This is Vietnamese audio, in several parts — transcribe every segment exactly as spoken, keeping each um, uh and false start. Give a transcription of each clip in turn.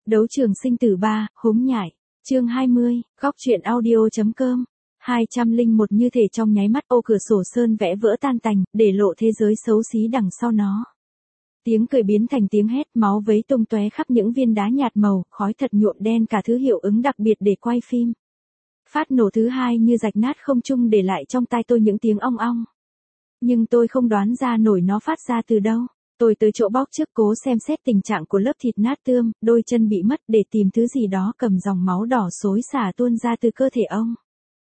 Đấu trường sinh tử ba, húng nhại. Chương hai mươi, góc truyện audio.com. hai trăm lẻ một như thể trong nháy mắt ô cửa sổ sơn vẽ vỡ tan tành, để lộ thế giới xấu xí đằng sau nó. Tiếng cười biến thành tiếng hét, máu vấy tung tóe khắp những viên đá nhạt màu, khói thật nhuộm đen cả thứ hiệu ứng đặc biệt để quay phim. Phát nổ thứ hai như rạch nát không trung để lại trong tai tôi những tiếng ong ong. Nhưng tôi không đoán ra nổi nó phát ra từ đâu. Tôi tới chỗ bóc trước cố xem xét tình trạng của lớp thịt nát tươm, đôi chân bị mất để tìm thứ gì đó cầm dòng máu đỏ xối xả tuôn ra từ cơ thể ông.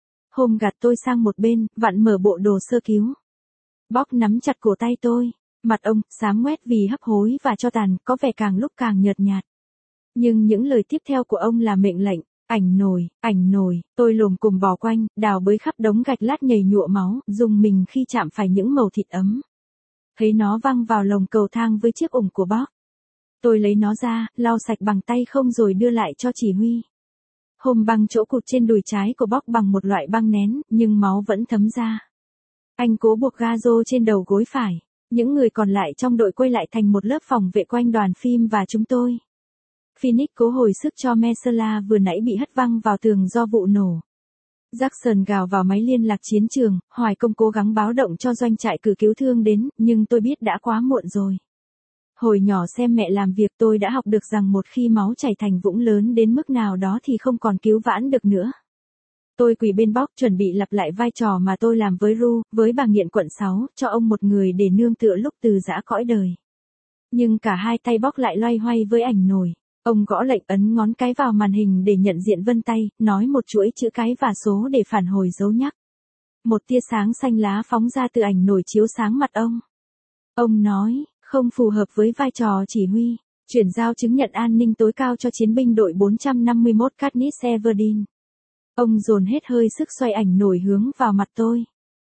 Hôm gạt tôi sang một bên, vặn mở bộ đồ sơ cứu. Bóc nắm chặt cổ tay tôi, mặt ông, xám ngoét vì hấp hối và cho tàn, có vẻ càng lúc càng nhợt nhạt. Nhưng những lời tiếp theo của ông là mệnh lệnh, ảnh nồi, ảnh nồi, tôi lồm cồm bò quanh, đào bới khắp đống gạch lát nhầy nhụa máu, dùng mình khi chạm phải những mẩu thịt ấm. Thấy nó văng vào lồng cầu thang với chiếc ủng của bóc. Tôi lấy nó ra, lau sạch bằng tay không rồi đưa lại cho chỉ huy. Hôm băng chỗ cụt trên đùi trái của bóc bằng một loại băng nén, nhưng máu vẫn thấm ra. Anh cố buộc ga rô trên đầu gối phải. Những người còn lại trong đội quay lại thành một lớp phòng vệ quanh đoàn phim và chúng tôi. Phoenix cố hồi sức cho Mesela vừa nãy bị hất văng vào tường do vụ nổ. Jackson gào vào máy liên lạc chiến trường, Hoài Công cố gắng báo động cho doanh trại cử cứu thương đến, nhưng tôi biết đã quá muộn rồi. Hồi nhỏ xem mẹ làm việc tôi đã học được rằng một khi máu chảy thành vũng lớn đến mức nào đó thì không còn cứu vãn được nữa. Tôi quỳ bên bóc chuẩn bị lặp lại vai trò mà tôi làm với Ru, với bà nghiện quận sáu, cho ông một người để nương tựa lúc từ giã cõi đời. Nhưng cả hai tay bóc lại loay hoay với ảnh nồi. Ông gõ lệnh ấn ngón cái vào màn hình để nhận diện vân tay, nói một chuỗi chữ cái và số để phản hồi dấu nhắc. Một tia sáng xanh lá phóng ra từ ảnh nồi chiếu sáng mặt ông. Ông nói, không phù hợp với vai trò chỉ huy, chuyển giao chứng nhận an ninh tối cao cho chiến binh đội bốn trăm năm mươi mốt Katniss Everdeen. Ông dồn hết hơi sức xoay ảnh nồi hướng vào mặt tôi.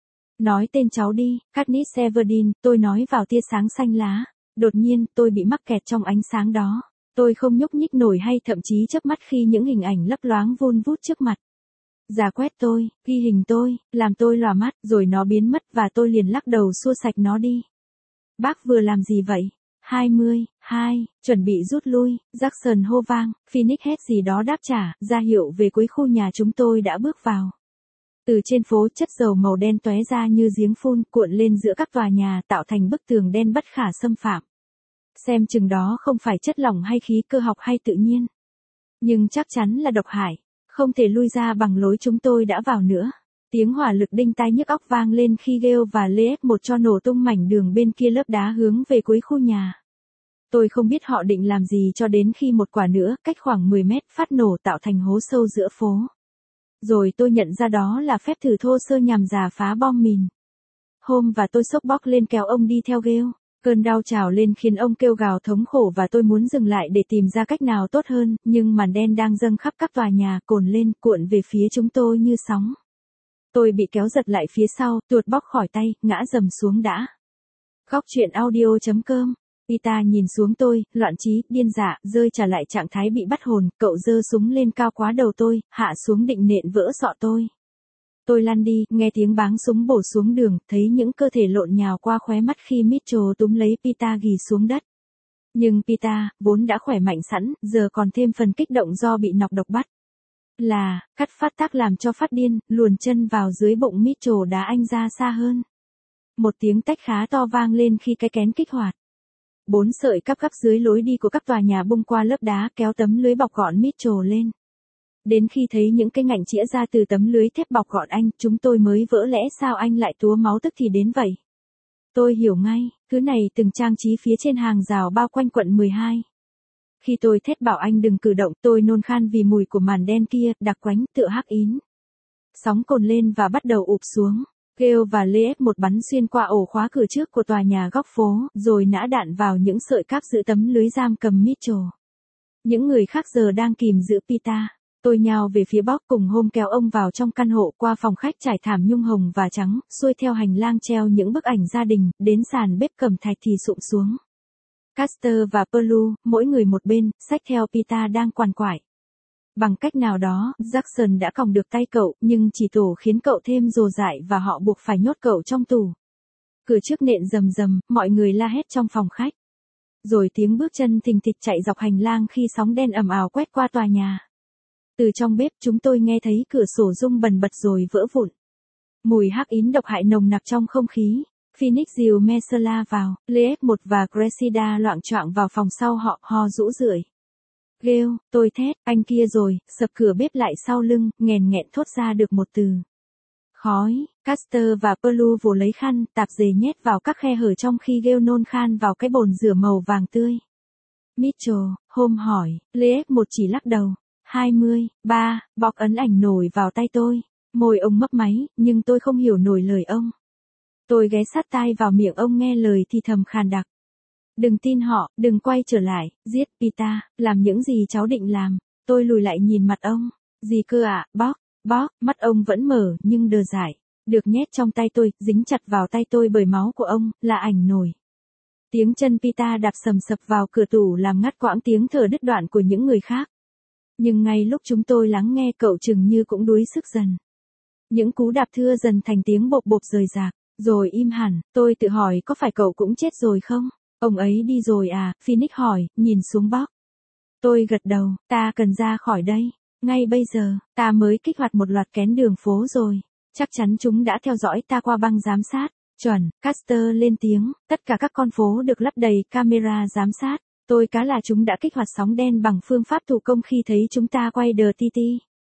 Nói tên cháu đi, Katniss Everdeen, tôi nói vào tia sáng xanh lá. Đột nhiên, tôi bị mắc kẹt trong ánh sáng đó. Tôi không nhúc nhích nổi hay thậm chí chớp mắt khi những hình ảnh lấp loáng vun vút trước mặt. Giả quét tôi, ghi hình tôi, làm tôi lòa mắt, rồi nó biến mất và tôi liền lắc đầu xua sạch nó đi. Bác vừa làm gì vậy? hai mươi, hai, chuẩn bị rút lui, Jackson hô vang, Phoenix hét gì đó đáp trả, ra hiệu về cuối khu nhà chúng tôi đã bước vào. Từ trên phố chất dầu màu đen tóe ra như giếng phun cuộn lên giữa các tòa nhà tạo thành bức tường đen bất khả xâm phạm. Xem chừng đó không phải chất lỏng hay khí cơ học hay tự nhiên. Nhưng chắc chắn là độc hại, không thể lui ra bằng lối chúng tôi đã vào nữa. Tiếng hỏa lực đinh tai nhức óc vang lên khi Gale và Lê ép một cho nổ tung mảnh đường bên kia lớp đá hướng về cuối khu nhà. Tôi không biết họ định làm gì cho đến khi một quả nữa, cách khoảng mười mét, phát nổ tạo thành hố sâu giữa phố. Rồi tôi nhận ra đó là phép thử thô sơ nhằm rà phá bom mìn. Hôm và tôi xốc bóc lên kéo ông đi theo Gale. Cơn đau trào lên khiến ông kêu gào thống khổ và tôi muốn dừng lại để tìm ra cách nào tốt hơn, nhưng màn đen đang dâng khắp các tòa nhà, cồn lên, cuộn về phía chúng tôi như sóng. Tôi bị kéo giật lại phía sau, tuột bóc khỏi tay, ngã dầm xuống đã. Góc truyện audio.com. Pita nhìn xuống tôi, loạn trí, điên dại, rơi trả lại trạng thái bị bắt hồn, cậu giơ súng lên cao quá đầu tôi, hạ xuống định nện vỡ sọ tôi. Tôi lăn đi, nghe tiếng báng súng bổ xuống đường, thấy những cơ thể lộn nhào qua khóe mắt khi Mitchell túm lấy Pita ghì xuống đất. Nhưng Pita, vốn đã khỏe mạnh sẵn, giờ còn thêm phần kích động do bị nọc độc bắt. Là, cắt phát tác làm cho phát điên, luồn chân vào dưới bụng Mitchell đá anh ra xa hơn. Một tiếng tách khá to vang lên khi cái kén kích hoạt. Bốn sợi cắp cắp dưới lối đi của các tòa nhà bung qua lớp đá kéo tấm lưới bọc gọn Mitchell lên. Đến khi thấy những cái ngạnh chĩa ra từ tấm lưới thép bọc gọn anh, chúng tôi mới vỡ lẽ sao anh lại túa máu tức thì đến vậy. Tôi hiểu ngay, thứ này từng trang trí phía trên hàng rào bao quanh quận mười hai. Khi tôi thét bảo anh đừng cử động, tôi nôn khan vì mùi của màn đen kia, đặc quánh, tựa hắc ín. Sóng cồn lên và bắt đầu ụp xuống. Gale và Lê ép một bắn xuyên qua ổ khóa cửa trước của tòa nhà góc phố, rồi nã đạn vào những sợi cáp giữ tấm lưới giam cầm Mitchell. Những người khác giờ đang kìm giữ Pita. Tôi nhào về phía bóc cùng hôm kéo ông vào trong căn hộ qua phòng khách trải thảm nhung hồng và trắng, xuôi theo hành lang treo những bức ảnh gia đình, đến sàn bếp cầm thạch thì sụm xuống. Caster và Perlu, mỗi người một bên, xách theo Pita đang quằn quại. Bằng cách nào đó, Jackson đã còng được tay cậu, nhưng chỉ tổ khiến cậu thêm rồ dại và họ buộc phải nhốt cậu trong tù. Cửa trước nện rầm rầm, mọi người la hét trong phòng khách. Rồi tiếng bước chân thình thịch chạy dọc hành lang khi sóng đen ầm ào quét qua tòa nhà. Từ trong bếp chúng tôi nghe thấy cửa sổ rung bần bật rồi vỡ vụn. Mùi hắc ín độc hại nồng nặc trong không khí. Phoenix dìu Mesela vào, Lex một và Cressida loạng choạng vào phòng sau họ, ho rũ rượi. Gale, tôi thét, anh kia rồi, sập cửa bếp lại sau lưng, nghèn nghẹn thốt ra được một từ. Khói, Caster và Perlu vồ lấy khăn, tạp dề nhét vào các khe hở trong khi Gale nôn khan vào cái bồn rửa màu vàng tươi. Mitchell, hôm hỏi, Lex một chỉ lắc đầu. hai mươi, ba, bọc ấn ảnh nổi vào tay tôi. Môi ông mấp máy, nhưng tôi không hiểu nổi lời ông. Tôi ghé sát tai vào miệng ông nghe lời thì thầm khàn đặc. Đừng tin họ, đừng quay trở lại, giết Pita, làm những gì cháu định làm. Tôi lùi lại nhìn mặt ông. Gì cơ ạ, à? Bóc, bóc, mắt ông vẫn mở nhưng đờ dại. Được nhét trong tay tôi, dính chặt vào tay tôi bởi máu của ông, là ảnh nổi. Tiếng chân Pita đạp sầm sập vào cửa tủ làm ngắt quãng tiếng thở đứt đoạn của những người khác. Nhưng ngay lúc chúng tôi lắng nghe cậu chừng như cũng đuối sức dần. Những cú đạp thưa dần thành tiếng bộp bộp rời rạc, rồi im hẳn, tôi tự hỏi có phải cậu cũng chết rồi không? Ông ấy đi rồi à, Phoenix hỏi, nhìn xuống Bóc. Tôi gật đầu, ta cần ra khỏi đây. Ngay bây giờ, ta mới kích hoạt một loạt kén đường phố rồi. Chắc chắn chúng đã theo dõi ta qua băng giám sát. Chuẩn, Caster lên tiếng, tất cả các con phố được lắp đầy camera giám sát. Tôi cá là chúng đã kích hoạt sóng đen bằng phương pháp thủ công khi thấy chúng ta quay đờ tê tê.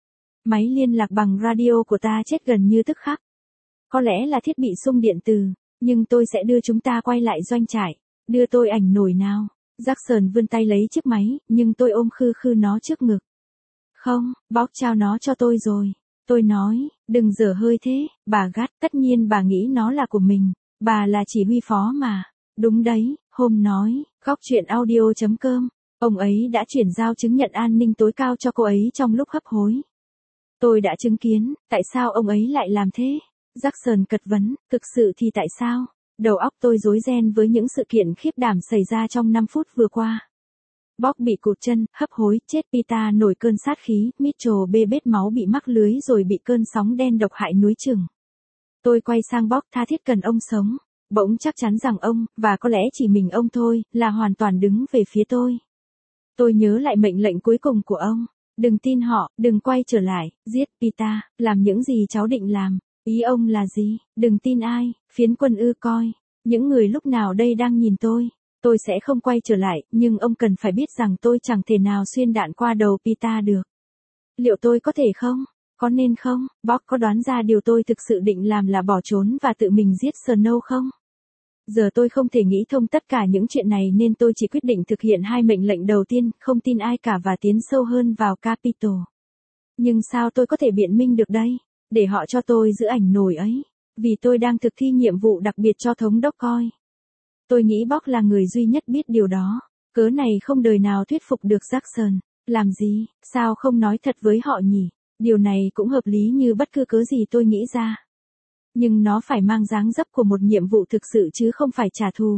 Máy liên lạc bằng radio của ta chết gần như tức khắc. Có lẽ là thiết bị xung điện từ, nhưng tôi sẽ đưa chúng ta quay lại doanh trại. Đưa tôi ảnh nổi nào. Jackson vươn tay lấy chiếc máy, nhưng tôi ôm khư khư nó trước ngực. Không, Bóc trao nó cho tôi rồi. Tôi nói, đừng dở hơi thế, bà gắt, tất nhiên bà nghĩ nó là của mình. Bà là chỉ huy phó mà. Đúng đấy, hôm nói, góc chuyện audio chấm com. Ông ấy đã chuyển giao chứng nhận an ninh tối cao cho cô ấy trong lúc hấp hối. Tôi đã chứng kiến, tại sao ông ấy lại làm thế? Jackson cật vấn, thực sự thì tại sao? Đầu óc tôi rối ren với những sự kiện khiếp đảm xảy ra trong năm phút vừa qua. Bóc bị cụt chân, hấp hối, chết. Pita nổi cơn sát khí, Mitchell bê bết máu bị mắc lưới rồi bị cơn sóng đen độc hại núi chừng. Tôi quay sang Bóc tha thiết cần ông sống. Bỗng chắc chắn rằng ông, và có lẽ chỉ mình ông thôi, là hoàn toàn đứng về phía tôi. Tôi nhớ lại mệnh lệnh cuối cùng của ông. Đừng tin họ, đừng quay trở lại, giết Pita, làm những gì cháu định làm. Ý ông là gì? Đừng tin ai, phiến quân ư coi. Những người lúc nào đây đang nhìn tôi. Tôi sẽ không quay trở lại, nhưng ông cần phải biết rằng tôi chẳng thể nào xuyên đạn qua đầu Pita được. Liệu tôi có thể không? Có nên không? Bóc có đoán ra điều tôi thực sự định làm là bỏ trốn và tự mình giết Snow không? Giờ tôi không thể nghĩ thông tất cả những chuyện này nên tôi chỉ quyết định thực hiện hai mệnh lệnh đầu tiên, không tin ai cả và tiến sâu hơn vào Capitol. Nhưng sao tôi có thể biện minh được đây? Để họ cho tôi giữ ảnh nổi ấy. Vì tôi đang thực thi nhiệm vụ đặc biệt cho thống đốc coi. Tôi nghĩ Bóc là người duy nhất biết điều đó. Cớ này không đời nào thuyết phục được Jackson. Làm gì, sao không nói thật với họ nhỉ? Điều này cũng hợp lý như bất cứ cớ gì tôi nghĩ ra. Nhưng nó phải mang dáng dấp của một nhiệm vụ thực sự chứ không phải trả thù.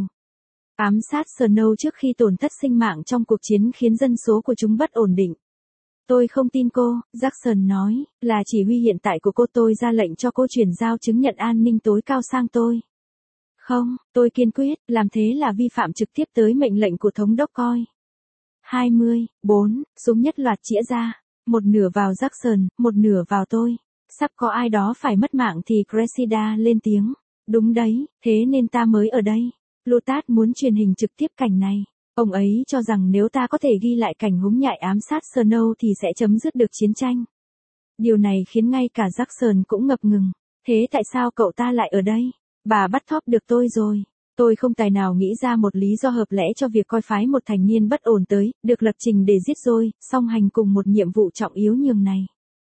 Ám sát Snow trước khi tổn thất sinh mạng trong cuộc chiến khiến dân số của chúng bất ổn định. Tôi không tin cô, Jackson nói, là chỉ huy hiện tại của cô. Tôi ra lệnh cho cô chuyển giao chứng nhận an ninh tối cao sang tôi. Không, tôi kiên quyết, làm thế là vi phạm trực tiếp tới mệnh lệnh của thống đốc coi. hai mươi, bốn, súng nhất loạt chĩa ra. Một nửa vào Jackson, một nửa vào tôi. Sắp có ai đó phải mất mạng thì Cressida lên tiếng. Đúng đấy, thế nên ta mới ở đây. Lutat muốn truyền hình trực tiếp cảnh này. Ông ấy cho rằng nếu ta có thể ghi lại cảnh húng nhại ám sát Snow thì sẽ chấm dứt được chiến tranh. Điều này khiến ngay cả Jackson cũng ngập ngừng. Thế tại sao cậu ta lại ở đây? Bà bắt thóp được tôi rồi. Tôi không tài nào nghĩ ra một lý do hợp lẽ cho việc coi phái một thành niên bất ổn tới, được lập trình để giết rồi, song hành cùng một nhiệm vụ trọng yếu nhường này.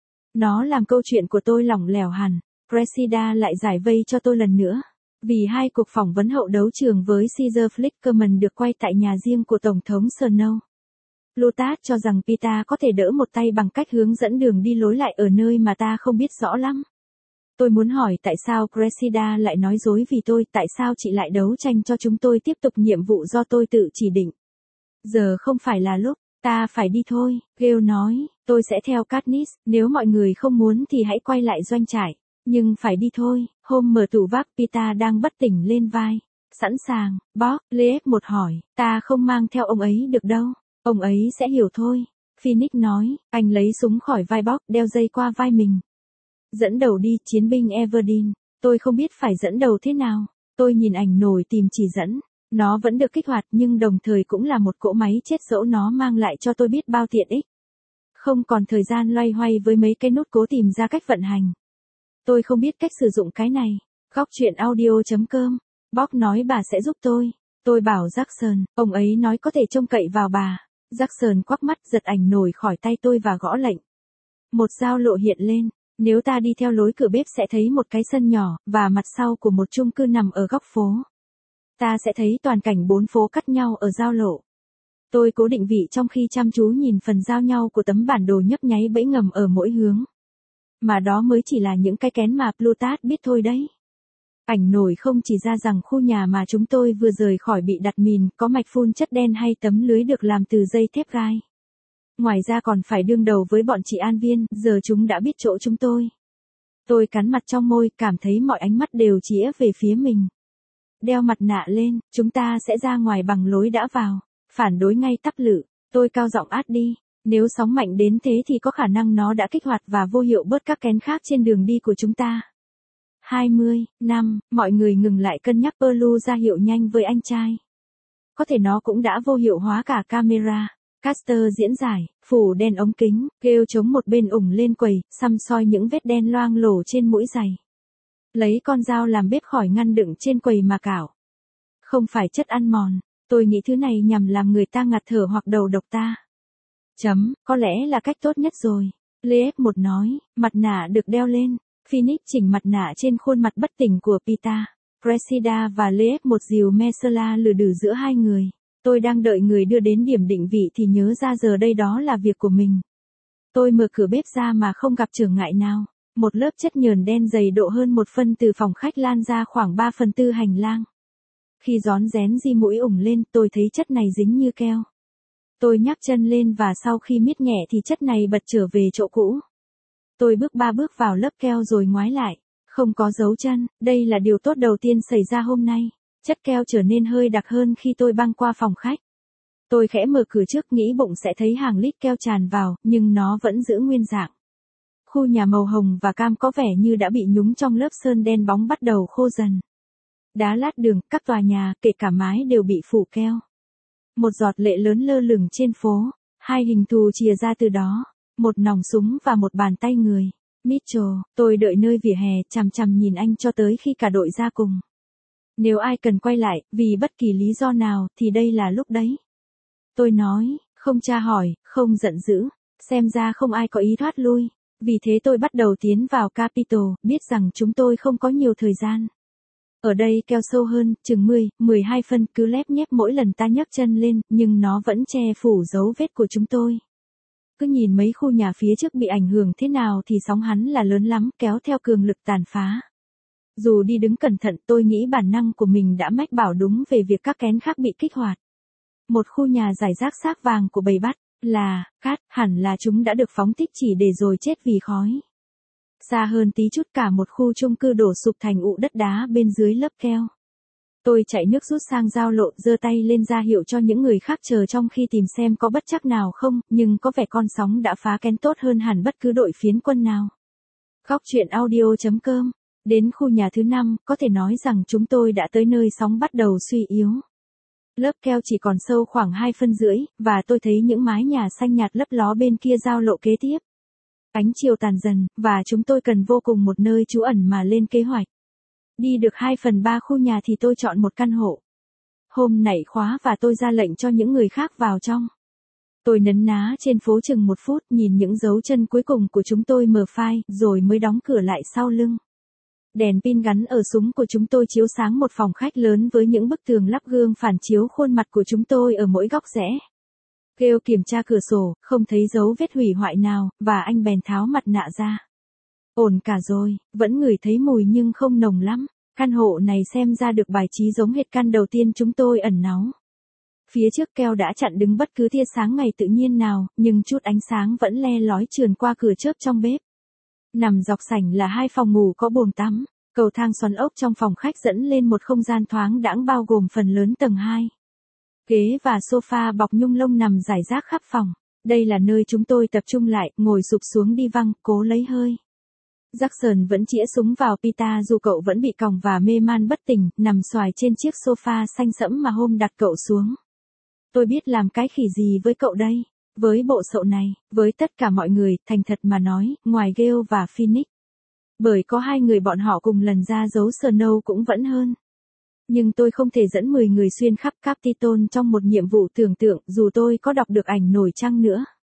Nó làm câu chuyện của tôi lỏng lẻo hẳn. Cressida lại giải vây cho tôi lần nữa. Vì hai cuộc phỏng vấn hậu đấu trường với Caesar Flickerman được quay tại nhà riêng của Tổng thống Snow. Lutat cho rằng Pita có thể đỡ một tay bằng cách hướng dẫn đường đi lối lại ở nơi mà ta không biết rõ lắm. Tôi muốn hỏi tại sao Cressida lại nói dối vì tôi, tại sao chị lại đấu tranh cho chúng tôi tiếp tục nhiệm vụ do tôi tự chỉ định. Giờ không phải là lúc, ta phải đi thôi, Gale nói, tôi sẽ theo Katniss, nếu mọi người không muốn thì hãy quay lại doanh trại. Nhưng phải đi thôi, hôm mở tủ vác Pita đang bất tỉnh lên vai. Sẵn sàng, Bob, Leaf một hỏi, ta không mang theo ông ấy được đâu, ông ấy sẽ hiểu thôi. Phoenix nói, anh lấy súng khỏi vai Bob, đeo dây qua vai mình. Dẫn đầu đi, chiến binh Everdeen, tôi không biết phải dẫn đầu thế nào, tôi nhìn ảnh nổi tìm chỉ dẫn, nó vẫn được kích hoạt nhưng đồng thời cũng là một cỗ máy chết dẫu nó mang lại cho tôi biết bao tiện ích. Không còn thời gian loay hoay với mấy cái nút cố tìm ra cách vận hành. Tôi không biết cách sử dụng cái này. Góc chuyện audio.com. Bob nói bà sẽ giúp tôi. Tôi bảo Jackson, ông ấy nói có thể trông cậy vào bà. Jackson quắc mắt giật ảnh nổi khỏi tay tôi và gõ lệnh. Một giao lộ hiện lên. Nếu ta đi theo lối cửa bếp sẽ thấy một cái sân nhỏ, và mặt sau của một chung cư nằm ở góc phố. Ta sẽ thấy toàn cảnh bốn phố cắt nhau ở giao lộ. Tôi cố định vị trong khi chăm chú nhìn phần giao nhau của tấm bản đồ nhấp nháy bẫy ngầm ở mỗi hướng. Mà đó mới chỉ là những cái kén mà Plutarch biết thôi đấy. Ảnh nổi không chỉ ra rằng khu nhà mà chúng tôi vừa rời khỏi bị đặt mìn, có mạch phun chất đen hay tấm lưới được làm từ dây thép gai. Ngoài ra còn phải đương đầu với bọn trị an viên, giờ chúng đã biết chỗ chúng tôi. Tôi cắn mặt trong môi, cảm thấy mọi ánh mắt đều chĩa về phía mình. Đeo mặt nạ lên, chúng ta sẽ ra ngoài bằng lối đã vào. Phản đối ngay tắp lự, tôi cao giọng át đi. Nếu sóng mạnh đến thế thì có khả năng nó đã kích hoạt và vô hiệu bớt các kén khác trên đường đi của chúng ta. hai mươi, năm, mọi người ngừng lại cân nhắc. Perlu ra hiệu nhanh với anh trai. Có thể nó cũng đã vô hiệu hóa cả camera. Caster diễn giải, phủ đèn ống kính, kêu chống một bên ủng lên quầy, xăm soi những vết đen loang lổ trên mũi giày. Lấy con dao làm bếp khỏi ngăn đựng trên quầy mà cạo. Không phải chất ăn mòn, tôi nghĩ thứ này nhằm làm người ta ngạt thở hoặc đầu độc ta. Chấm, có lẽ là cách tốt nhất rồi. Leaf một nói, mặt nạ được đeo lên. Phoenix chỉnh mặt nạ trên khuôn mặt bất tỉnh của Pita. Cressida và Leaf một dìu Mesela lử đử giữa hai người. Tôi đang đợi người đưa đến điểm định vị thì nhớ ra giờ đây đó là việc của mình. Tôi mở cửa bếp ra mà không gặp trở ngại nào. Một lớp chất nhờn đen dày độ hơn một phân từ phòng khách lan ra khoảng ba phần tư hành lang. Khi rón rén di mũi ủng lên, tôi thấy chất này dính như keo. Tôi nhắc chân lên và sau khi miết nhẹ thì chất này bật trở về chỗ cũ. Tôi bước ba bước vào lớp keo rồi ngoái lại. Không có dấu chân, đây là điều tốt đầu tiên xảy ra hôm nay. Chất keo trở nên hơi đặc hơn khi tôi băng qua phòng khách. Tôi khẽ mở cửa trước nghĩ bụng sẽ thấy hàng lít keo tràn vào, nhưng nó vẫn giữ nguyên dạng. Khu nhà màu hồng và cam có vẻ như đã bị nhúng trong lớp sơn đen bóng bắt đầu khô dần. Đá lát đường, các tòa nhà, kể cả mái đều bị phủ keo. Một giọt lệ lớn lơ lửng trên phố, hai hình thù chìa ra từ đó, một nòng súng và một bàn tay người. Mitchell, tôi đợi nơi vỉa hè, chằm chằm nhìn anh cho tới khi cả đội ra cùng. Nếu ai cần quay lại, vì bất kỳ lý do nào, thì đây là lúc đấy. Tôi nói, không tra hỏi, không giận dữ, xem ra không ai có ý thoát lui. Vì thế tôi bắt đầu tiến vào Capitol, biết rằng chúng tôi không có nhiều thời gian. Ở đây keo sâu hơn, chừng mười, mười hai phân cứ lép nhép mỗi lần ta nhấc chân lên, nhưng nó vẫn che phủ dấu vết của chúng tôi. Cứ nhìn mấy khu nhà phía trước bị ảnh hưởng thế nào thì sóng hắn là lớn lắm, kéo theo cường lực tàn phá. Dù đi đứng cẩn thận tôi nghĩ bản năng của mình đã mách bảo đúng về việc các kén khác bị kích hoạt. Một khu nhà rải rác xác vàng của bầy bắt, là, cát, hẳn là chúng đã được phóng thích chỉ để rồi chết vì khói. Xa hơn tí chút cả một khu chung cư đổ sụp thành ụ đất đá bên dưới lớp keo. Tôi chạy nước rút sang giao lộ, giơ tay lên ra hiệu cho những người khác chờ trong khi tìm xem có bất trắc nào không, nhưng có vẻ con sóng đã phá kén tốt hơn hẳn bất cứ đội phiến quân nào. Góc chuyện audio.com. Đến khu nhà thứ năm, có thể nói rằng chúng tôi đã tới nơi sóng bắt đầu suy yếu. Lớp keo chỉ còn sâu khoảng hai phân rưỡi, và tôi thấy những mái nhà xanh nhạt lấp ló bên kia giao lộ kế tiếp. Ánh chiều tàn dần, và chúng tôi cần vô cùng một nơi trú ẩn mà lên kế hoạch. Đi được hai phần ba khu nhà thì tôi chọn một căn hộ. Hôm nảy khóa và tôi ra lệnh cho những người khác vào trong. Tôi nấn ná trên phố chừng một phút nhìn những dấu chân cuối cùng của chúng tôi mở phai, rồi mới đóng cửa lại sau lưng. Đèn pin gắn ở súng của chúng tôi chiếu sáng một phòng khách lớn với những bức tường lắp gương phản chiếu khuôn mặt của chúng tôi ở mỗi góc rẽ. Kêu kiểm tra cửa sổ, không thấy dấu vết hủy hoại nào, và anh bèn tháo mặt nạ ra. Ổn cả rồi, vẫn ngửi thấy mùi nhưng không nồng lắm. Căn hộ này xem ra được bài trí giống hệt căn đầu tiên chúng tôi ẩn náu. Phía trước keo đã chặn đứng bất cứ tia sáng ngày tự nhiên nào, nhưng chút ánh sáng vẫn le lói trườn qua cửa chớp trong bếp. Nằm dọc sảnh là hai phòng ngủ có bồn tắm. Cầu thang xoắn ốc trong phòng khách dẫn lên một không gian thoáng đãng bao gồm phần lớn tầng hai. Ghế và sofa bọc nhung lông nằm rải rác khắp phòng. Đây là nơi chúng tôi tập trung lại, ngồi sụp xuống đi văng, cố lấy hơi. Jackson vẫn chĩa súng vào Peter dù cậu vẫn bị còng và mê man bất tỉnh, nằm xoài trên chiếc sofa xanh sẫm mà hôm đặt cậu xuống. Tôi biết làm cái khỉ gì với cậu đây, với bộ sậu này, với tất cả mọi người, thành thật mà nói, ngoài Gale và Phoenix. Bởi có hai người bọn họ cùng lần ra dấu Snow cũng vẫn hơn. Nhưng tôi không thể dẫn mười người xuyên khắp Capitol trong một nhiệm vụ tưởng tượng dù tôi có đọc được ảnh nổi trăng nữa.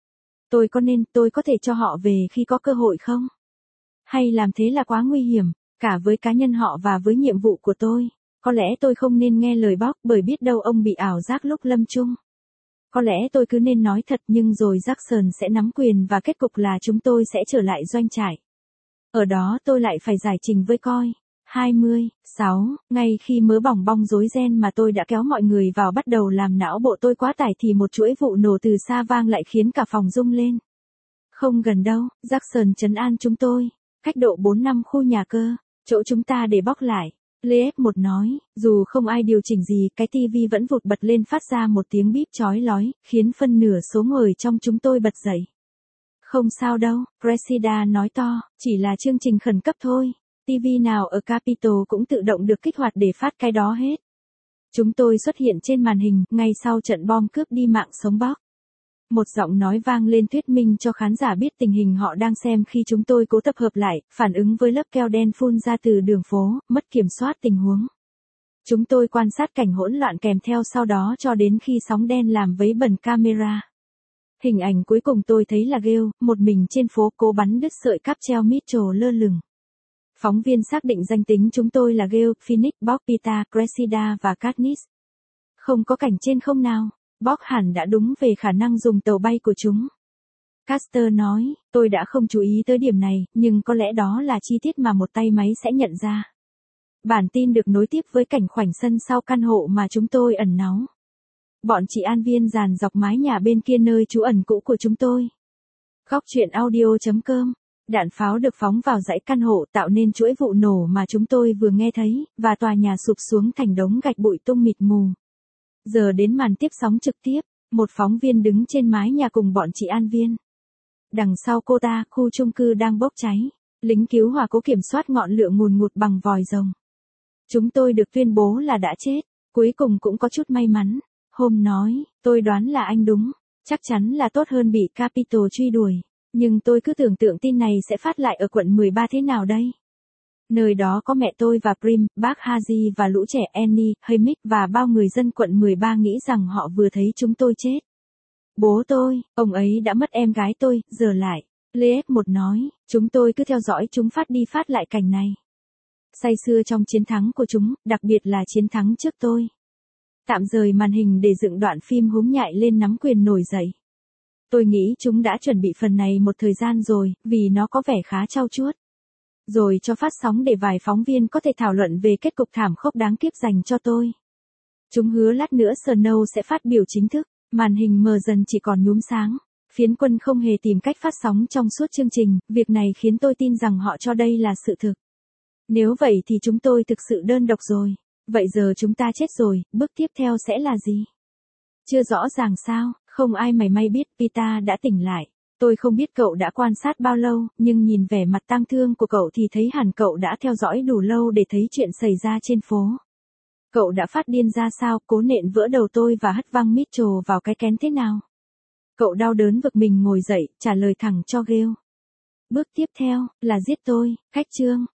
Tôi có nên, tôi có thể cho họ về khi có cơ hội không? Hay làm thế là quá nguy hiểm, cả với cá nhân họ và với nhiệm vụ của tôi. Có lẽ tôi không nên nghe lời Bob bởi biết đâu ông bị ảo giác lúc lâm chung. Có lẽ tôi cứ nên nói thật nhưng rồi Jackson sẽ nắm quyền và kết cục là chúng tôi sẽ trở lại doanh trại. Ở đó tôi lại phải giải trình với coi. hai mươi, sáu, ngay khi mớ bỏng bong rối ren mà tôi đã kéo mọi người vào bắt đầu làm não bộ tôi quá tải thì một chuỗi vụ nổ từ xa vang lại khiến cả phòng rung lên. Không gần đâu, Jackson trấn an chúng tôi. Cách độ bốn năm khu nhà cơ, chỗ chúng ta để bóc lại. Lê ép một nói, dù không ai điều chỉnh gì, cái tivi vẫn vụt bật lên phát ra một tiếng bíp chói lói, khiến phân nửa số người trong chúng tôi bật dậy. Không sao đâu, Cressida nói to, chỉ là chương trình khẩn cấp thôi. tivi nào ở Capitol cũng tự động được kích hoạt để phát cái đó hết. Chúng tôi xuất hiện trên màn hình, ngay sau trận bom cướp đi mạng sống Bob. Một giọng nói vang lên thuyết minh cho khán giả biết tình hình họ đang xem khi chúng tôi cố tập hợp lại, phản ứng với lớp keo đen phun ra từ đường phố, mất kiểm soát tình huống. Chúng tôi quan sát cảnh hỗn loạn kèm theo sau đó cho đến khi sóng đen làm vấy bẩn camera. Hình ảnh cuối cùng tôi thấy là Gale, một mình trên phố cố bắn đứt sợi cáp treo Mitchell lơ lửng. Phóng viên xác định danh tính chúng tôi là Gale, Phoenix, Bob, Peter, Cressida và Katniss. Không có cảnh trên không nào. Bob hẳn đã đúng về khả năng dùng tàu bay của chúng. Caster nói, tôi đã không chú ý tới điểm này, nhưng có lẽ đó là chi tiết mà một tay máy sẽ nhận ra. Bản tin được nối tiếp với cảnh khoảnh sân sau căn hộ mà chúng tôi ẩn náu. Bọn chị an viên dàn dọc mái nhà bên kia nơi trú ẩn cũ của chúng tôi. Góc truyện audio chấm com. Đạn pháo được phóng vào dãy căn hộ tạo nên chuỗi vụ nổ mà chúng tôi vừa nghe thấy, và tòa nhà sụp xuống thành đống gạch bụi tung mịt mù. Giờ đến màn tiếp sóng trực tiếp, một phóng viên đứng trên mái nhà cùng bọn chị an viên. Đằng sau cô ta, khu chung cư đang bốc cháy. Lính cứu hỏa cố kiểm soát ngọn lửa ngùn ngụt bằng vòi rồng. Chúng tôi được tuyên bố là đã chết, cuối cùng cũng có chút may mắn. Hôm nói, tôi đoán là anh đúng, chắc chắn là tốt hơn bị Capitol truy đuổi. Nhưng tôi cứ tưởng tượng tin này sẽ phát lại ở quận mười ba thế nào đây? Nơi đó có mẹ tôi và Prim, bác Haji và lũ trẻ Annie, Hamick và bao người dân quận mười ba nghĩ rằng họ vừa thấy chúng tôi chết. Bố tôi, ông ấy đã mất em gái tôi, giờ lại. Lê ép một nói, chúng tôi cứ theo dõi chúng phát đi phát lại cảnh này. Say sưa trong chiến thắng của chúng, đặc biệt là chiến thắng trước tôi. Tạm rời màn hình để dựng đoạn phim húm nhại lên nắm quyền nổi dậy. Tôi nghĩ chúng đã chuẩn bị phần này một thời gian rồi, vì nó có vẻ khá trau chuốt. Rồi cho phát sóng để vài phóng viên có thể thảo luận về kết cục thảm khốc đáng tiếc dành cho tôi. Chúng hứa lát nữa Snow sẽ phát biểu chính thức, màn hình mờ dần chỉ còn nhúm sáng. Phiến quân không hề tìm cách phát sóng trong suốt chương trình, việc này khiến tôi tin rằng họ cho đây là sự thực. Nếu vậy thì chúng tôi thực sự đơn độc rồi. Vậy giờ chúng ta chết rồi, bước tiếp theo sẽ là gì? Chưa rõ ràng sao, không ai mảy may biết Peter đã tỉnh lại. Tôi không biết cậu đã quan sát bao lâu, nhưng nhìn vẻ mặt tang thương của cậu thì thấy hẳn cậu đã theo dõi đủ lâu để thấy chuyện xảy ra trên phố. Cậu đã phát điên ra sao, cố nện vỡ đầu tôi và hất văng Mitchell vào cái kén thế nào? Cậu đau đớn vực mình ngồi dậy, trả lời thẳng cho Gale. Bước tiếp theo, là giết tôi, cách chương.